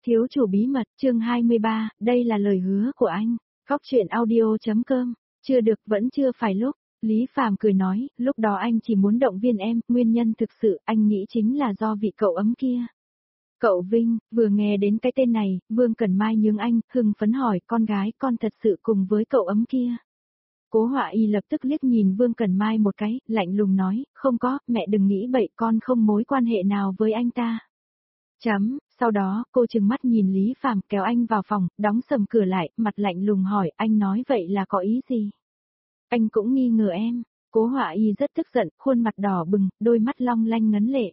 Thiếu chủ bí mật, chương 23, đây là lời hứa của anh. Góc truyện audio.com, chưa được vẫn chưa phải lúc. Lý Phàm cười nói, lúc đó anh chỉ muốn động viên em, nguyên nhân thực sự anh nghĩ chính là do vị cậu ấm kia. Cậu Vinh, vừa nghe đến cái tên này, Vương Cẩn Mai nhướng anh, hưng phấn hỏi con gái con thật sự cùng với cậu ấm kia. Cố Họa Y lập tức liếc nhìn Vương Cẩn Mai một cái, lạnh lùng nói, không có, mẹ đừng nghĩ bậy, con không mối quan hệ nào với anh ta. Sau đó, cô trừng mắt nhìn Lý Phàm kéo anh vào phòng, đóng sầm cửa lại, mặt lạnh lùng hỏi, anh nói vậy là có ý gì? Anh cũng nghi ngờ em. Cố Họa Y rất tức giận, khuôn mặt đỏ bừng, đôi mắt long lanh ngấn lệ.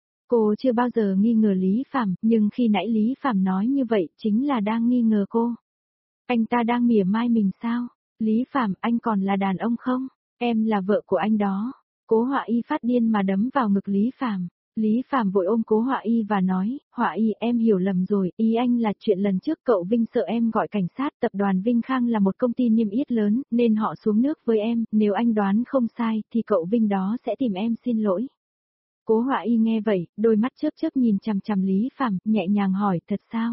Cô chưa bao giờ nghi ngờ Lý Phàm, nhưng khi nãy Lý Phàm nói như vậy, chính là đang nghi ngờ cô. Anh ta đang mỉa mai mình sao? Lý Phàm, anh còn là đàn ông không? Em là vợ của anh đó. Cố Họa Y phát điên mà đấm vào ngực Lý Phàm. Lý Phàm vội ôm Cố Họa Y và nói, Họa Y em hiểu lầm rồi, ý anh là chuyện lần trước cậu Vinh sợ em gọi cảnh sát, tập đoàn Vinh Khang là một công ty niêm yết lớn, nên họ xuống nước với em, nếu anh đoán không sai, thì cậu Vinh đó sẽ tìm em xin lỗi. Cố Họa Y nghe vậy, đôi mắt chớp chớp nhìn chằm chằm Lý Phàm, nhẹ nhàng hỏi, thật sao?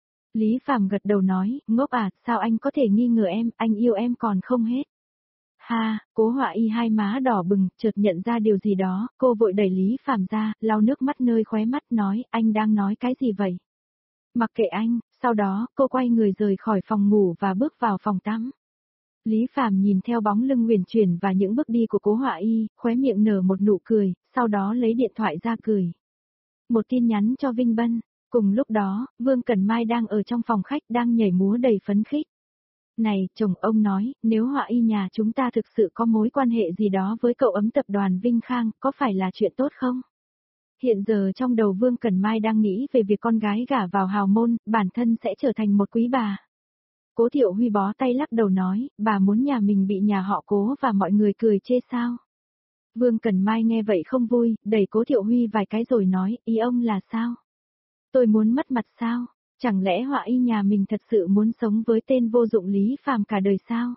Lý Phàm gật đầu nói, ngốc à, sao anh có thể nghi ngờ em, anh yêu em còn không hết. Ha, Cố Họa Y hai má đỏ bừng, chợt nhận ra điều gì đó, cô vội đẩy Lý Phàm ra, lau nước mắt nơi khóe mắt nói, anh đang nói cái gì vậy? Mặc kệ anh, sau đó, cô quay người rời khỏi phòng ngủ và bước vào phòng tắm. Lý Phàm nhìn theo bóng lưng huyền chuyển và những bước đi của Cố Họa Y, khóe miệng nở một nụ cười, sau đó lấy điện thoại ra cười. Một tin nhắn cho Vinh Bân. Cùng lúc đó, Vương Cẩn Mai đang ở trong phòng khách đang nhảy múa đầy phấn khích. Này, chồng ông nói, nếu Họa Y nhà chúng ta thực sự có mối quan hệ gì đó với cậu ấm tập đoàn Vinh Khang, có phải là chuyện tốt không? Hiện giờ trong đầu Vương Cẩn Mai đang nghĩ về việc con gái gả vào hào môn, bản thân sẽ trở thành một quý bà. Cố Thiệu Huy bó tay lắc đầu nói, bà muốn nhà mình bị nhà họ Cố và mọi người cười chê sao? Vương Cẩn Mai nghe vậy không vui, đẩy Cố Thiệu Huy vài cái rồi nói, ý ông là sao? Tôi muốn mất mặt sao? Chẳng lẽ Họa Y nhà mình thật sự muốn sống với tên vô dụng Lý Phàm cả đời sao?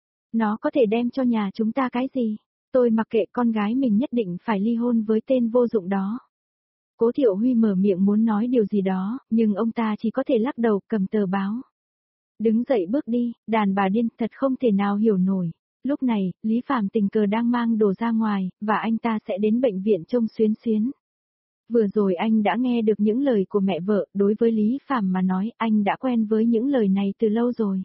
Nó có thể đem cho nhà chúng ta cái gì? Tôi mặc kệ, con gái mình nhất định phải ly hôn với tên vô dụng đó. Cố Thiệu Huy mở miệng muốn nói điều gì đó, nhưng ông ta chỉ có thể lắc đầu, cầm tờ báo. Đứng dậy bước đi, đàn bà điên, thật không thể nào hiểu nổi. Lúc này, Lý Phàm tình cờ đang mang đồ ra ngoài, và anh ta sẽ đến bệnh viện trông xuyến xuyến. Vừa rồi anh đã nghe được những lời của mẹ vợ, đối với Lý Phàm mà nói, anh đã quen với những lời này từ lâu rồi.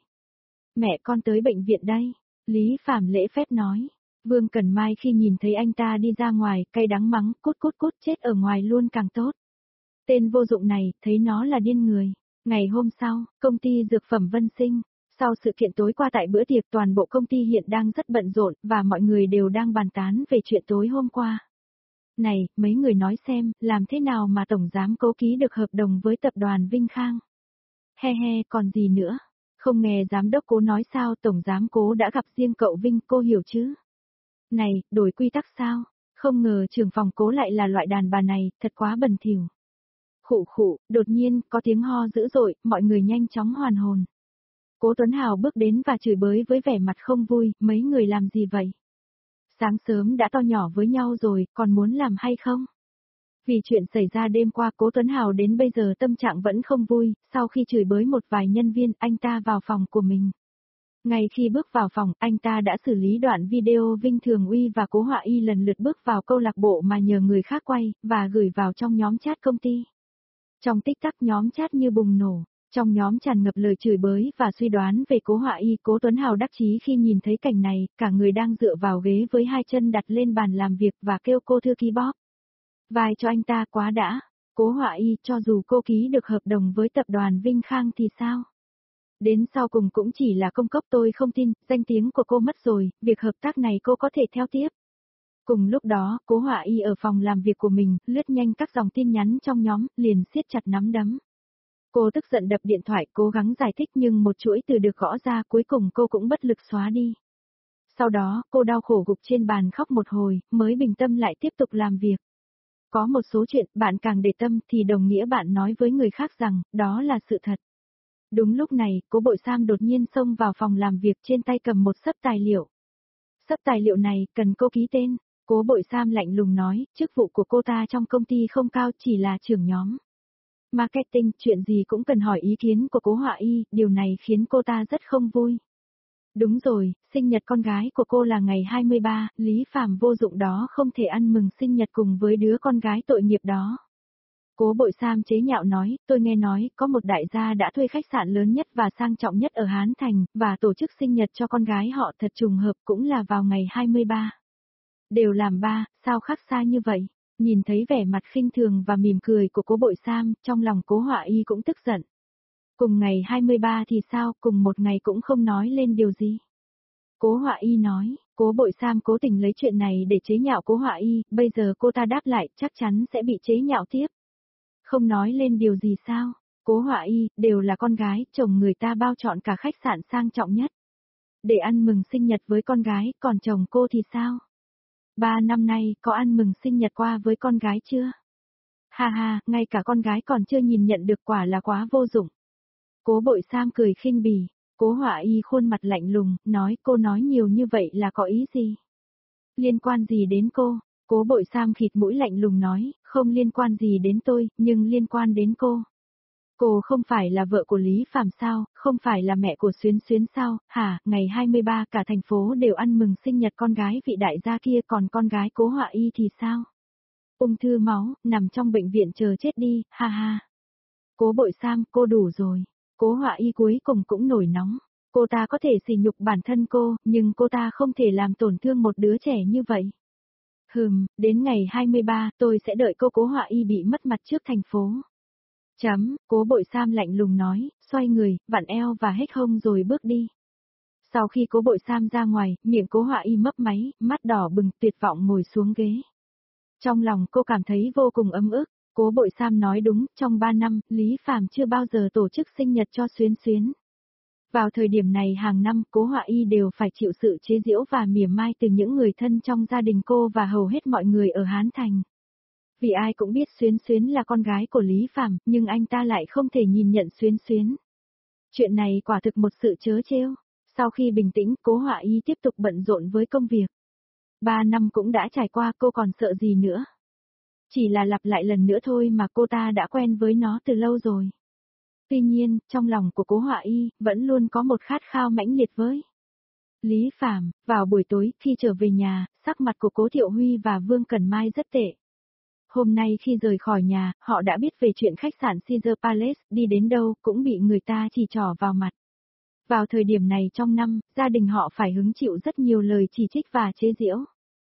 Mẹ con tới bệnh viện đây, Lý Phàm lễ phép nói. Vương Cẩn Mai khi nhìn thấy anh ta đi ra ngoài, cay đắng mắng, cút cút cút, chết ở ngoài luôn càng tốt. Tên vô dụng này, thấy nó là điên người. Ngày hôm sau, công ty dược phẩm Vân Sinh. Sau sự kiện tối qua tại bữa tiệc, toàn bộ công ty hiện đang rất bận rộn, và mọi người đều đang bàn tán về chuyện tối hôm qua. Này, mấy người nói xem, làm thế nào mà Tổng Giám Cố ký được hợp đồng với tập đoàn Vinh Khang? He he, còn gì nữa? Không nghe Giám đốc Cố nói sao Tổng Giám Cố đã gặp riêng cậu Vinh, cô hiểu chứ? Này, đổi quy tắc sao? Không ngờ trưởng phòng Cố lại là loại đàn bà này, thật quá bẩn thỉu. Khụ khụ, đột nhiên, có tiếng ho dữ dội, mọi người nhanh chóng hoàn hồn. Cố Tuấn Hào bước đến và chửi bới với vẻ mặt không vui, mấy người làm gì vậy? Sáng sớm đã to nhỏ với nhau rồi, còn muốn làm hay không? Vì chuyện xảy ra đêm qua, Cố Tuấn Hào đến bây giờ tâm trạng vẫn không vui, sau khi chửi bới một vài nhân viên, anh ta vào phòng của mình. Ngay khi bước vào phòng, anh ta đã xử lý đoạn video Vinh Thường Uy và Cố Họa Y lần lượt bước vào câu lạc bộ mà nhờ người khác quay, và gửi vào trong nhóm chat công ty. Trong tích tắc nhóm chat như bùng nổ. Trong nhóm tràn ngập lời chửi bới và suy đoán về Cố Họa Y. Cố Tuấn Hào đắc chí khi nhìn thấy cảnh này, cả người đang dựa vào ghế với hai chân đặt lên bàn làm việc và kêu cô thư ký bóp vai cho anh ta quá đã. Cố Họa Y, cho dù cô ký được hợp đồng với tập đoàn Vinh Khang thì sao? Đến sau cùng cũng chỉ là công cốc, tôi không tin, danh tiếng của cô mất rồi, việc hợp tác này cô có thể theo tiếp. Cùng lúc đó, Cố Họa Y ở phòng làm việc của mình, lướt nhanh các dòng tin nhắn trong nhóm, liền siết chặt nắm đấm. Cô tức giận đập điện thoại, cố gắng giải thích nhưng một chuỗi từ được gõ ra, cuối cùng cô cũng bất lực xóa đi. Sau đó, cô đau khổ gục trên bàn khóc một hồi, mới bình tâm lại tiếp tục làm việc. Có một số chuyện, bạn càng để tâm thì đồng nghĩa bạn nói với người khác rằng, đó là sự thật. Đúng lúc này, Cố Bội Sam đột nhiên xông vào phòng làm việc, trên tay cầm một xấp tài liệu. Xấp tài liệu này, cần cô ký tên. Cố Bội Sam lạnh lùng nói, chức vụ của cô ta trong công ty không cao, chỉ là trưởng nhóm. Marketing, chuyện gì cũng cần hỏi ý kiến của Cố Họa Y, điều này khiến cô ta rất không vui. Đúng rồi, sinh nhật con gái của cô là ngày 23, Lý Phàm vô dụng đó không thể ăn mừng sinh nhật cùng với đứa con gái tội nghiệp đó. Cố Bội Sam chế nhạo nói, tôi nghe nói, có một đại gia đã thuê khách sạn lớn nhất và sang trọng nhất ở Hán Thành, và tổ chức sinh nhật cho con gái họ thật trùng hợp cũng là vào ngày 23. Đều làm ba, sao khác xa như vậy? Nhìn thấy vẻ mặt khinh thường và mỉm cười của Cố Bội Sam, trong lòng Cố Họa Y cũng tức giận. Cùng ngày 23 thì sao, cùng một ngày cũng không nói lên điều gì. Cố Họa Y nói, Cố Bội Sam cố tình lấy chuyện này để chế nhạo Cố Họa Y, bây giờ cô ta đáp lại chắc chắn sẽ bị chế nhạo tiếp. Không nói lên điều gì sao, Cố Họa Y, đều là con gái, chồng người ta bao chọn cả khách sạn sang trọng nhất. Để ăn mừng sinh nhật với con gái, còn chồng cô thì sao? 3 năm nay, có ăn mừng sinh nhật qua với con gái chưa? Ha ha, ngay cả con gái còn chưa nhìn nhận được quả là quá vô dụng. Cố Bội Sam cười khinh bỉ, Cố Họa Y khuôn mặt lạnh lùng, nói cô nói nhiều như vậy là có ý gì? Liên quan gì đến cô? Cố Bội Sam khịt mũi lạnh lùng nói, không liên quan gì đến tôi, nhưng liên quan đến cô. Cô không phải là vợ của Lý Phàm sao, không phải là mẹ của Xuyến Xuyến sao, hả, ngày 23 cả thành phố đều ăn mừng sinh nhật con gái vị đại gia kia còn con gái Cố Họa Y thì sao? Ung thư máu, nằm trong bệnh viện chờ chết đi, ha ha. Cố Bội Sam, cô đủ rồi. Cố Họa Y cuối cùng cũng nổi nóng. Cô ta có thể sỉ nhục bản thân cô, nhưng cô ta không thể làm tổn thương một đứa trẻ như vậy. Đến ngày 23, tôi sẽ đợi cô Cố Họa Y bị mất mặt trước thành phố. Cố Bội Sam lạnh lùng nói, xoay người, vặn eo và hết hông rồi bước đi. Sau khi Cố Bội Sam ra ngoài, miệng Cố Họa Y mấp máy, mắt đỏ bừng tuyệt vọng ngồi xuống ghế. Trong lòng cô cảm thấy vô cùng ấm ức, Cố Bội Sam nói đúng, trong 3 năm, Lý Phàm chưa bao giờ tổ chức sinh nhật cho Xuyến Xuyến. Vào thời điểm này hàng năm, Cố Họa Y đều phải chịu sự chế giễu và mỉa mai từ những người thân trong gia đình cô và hầu hết mọi người ở Hán Thành. Vì ai cũng biết Xuyến Xuyến là con gái của Lý Phàm, nhưng anh ta lại không thể nhìn nhận Xuyến Xuyến. Chuyện này quả thực một sự trớ trêu. Sau khi bình tĩnh, Cố Họa Y tiếp tục bận rộn với công việc. 3 năm cũng đã trải qua, cô còn sợ gì nữa. Chỉ là lặp lại lần nữa thôi mà cô ta đã quen với nó từ lâu rồi. Tuy nhiên, trong lòng của Cố Họa Y, vẫn luôn có một khát khao mãnh liệt với Lý Phàm. Vào buổi tối, khi trở về nhà, sắc mặt của Cố Thiệu Huy và Vương Cẩn Mai rất tệ. Hôm nay khi rời khỏi nhà, họ đã biết về chuyện khách sạn Caesar Palace, đi đến đâu cũng bị người ta chỉ trỏ vào mặt. Vào thời điểm này trong năm, gia đình họ phải hứng chịu rất nhiều lời chỉ trích và chế giễu.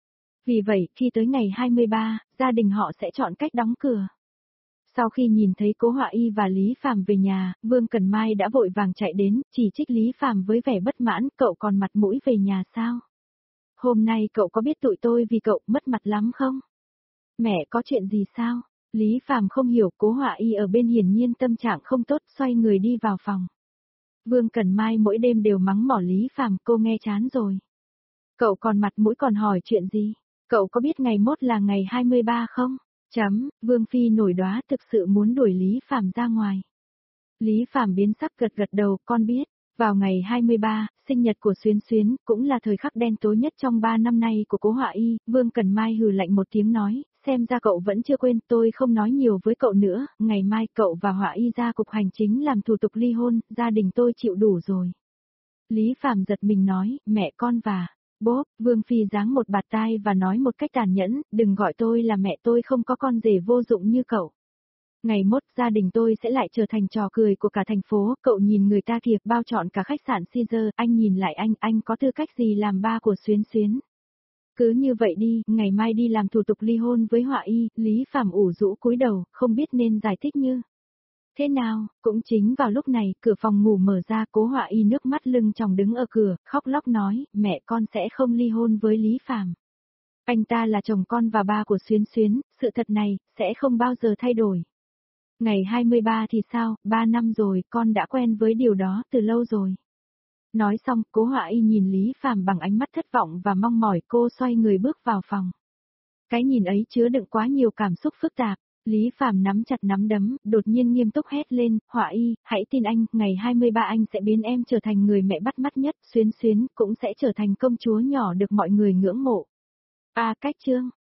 Vì vậy, khi tới ngày 23, gia đình họ sẽ chọn cách đóng cửa. Sau khi nhìn thấy Cố Họa Y và Lý Phàm về nhà, Vương Cẩn Mai đã vội vàng chạy đến, chỉ trích Lý Phàm với vẻ bất mãn, cậu còn mặt mũi về nhà sao? Hôm nay cậu có biết tụi tôi vì cậu mất mặt lắm không? Mẹ có chuyện gì sao? Lý Phàm không hiểu, Cố Họa Y ở bên hiển nhiên tâm trạng không tốt, xoay người đi vào phòng. Vương Cẩn Mai mỗi đêm đều mắng mỏ Lý Phàm, cô nghe chán rồi. Cậu còn mặt mũi còn hỏi chuyện gì? Cậu có biết ngày mốt là ngày 23 không? Vương Phi nổi đoá thực sự muốn đuổi Lý Phàm ra ngoài. Lý Phàm biến sắc gật gật đầu, con biết. Vào ngày 23, sinh nhật của Xuyến Xuyến, cũng là thời khắc đen tối nhất trong 3 năm nay của Cố Họa Y, Vương Cẩn Mai hừ lạnh một tiếng nói, xem ra cậu vẫn chưa quên, tôi không nói nhiều với cậu nữa, ngày mai cậu và Họa Y ra cục hành chính làm thủ tục ly hôn, gia đình tôi chịu đủ rồi. Lý Phàm giật mình nói, mẹ con và bốp, Vương Phi giáng một bạt tai và nói một cách tàn nhẫn, đừng gọi tôi là mẹ, tôi không có con rể vô dụng như cậu. Ngày mốt gia đình tôi sẽ lại trở thành trò cười của cả thành phố, cậu nhìn người ta kìa, bao trọn cả khách sạn Caesar, anh nhìn lại anh có tư cách gì làm ba của Xuyến Xuyến. Cứ như vậy đi, ngày mai đi làm thủ tục ly hôn với Họa Y, Lý Phàm ủ rũ cúi đầu, không biết nên giải thích như thế nào. Cũng chính vào lúc này, cửa phòng ngủ mở ra, Cố Họa Y nước mắt lưng tròng đứng ở cửa, khóc lóc nói, mẹ con sẽ không ly hôn với Lý Phàm. Anh ta là chồng con và ba của Xuyến Xuyến, sự thật này, sẽ không bao giờ thay đổi. Ngày 23 thì sao, 3 năm rồi, con đã quen với điều đó từ lâu rồi. Nói xong, Cố Họa Y nhìn Lý Phàm bằng ánh mắt thất vọng và mong mỏi, cô xoay người bước vào phòng. Cái nhìn ấy chứa đựng quá nhiều cảm xúc phức tạp. Lý Phàm nắm chặt nắm đấm, đột nhiên nghiêm túc hét lên, Họa Y, hãy tin anh, ngày 23 anh sẽ biến em trở thành người mẹ bắt mắt nhất, Xuyến Xuyến cũng sẽ trở thành công chúa nhỏ được mọi người ngưỡng mộ. Cách chương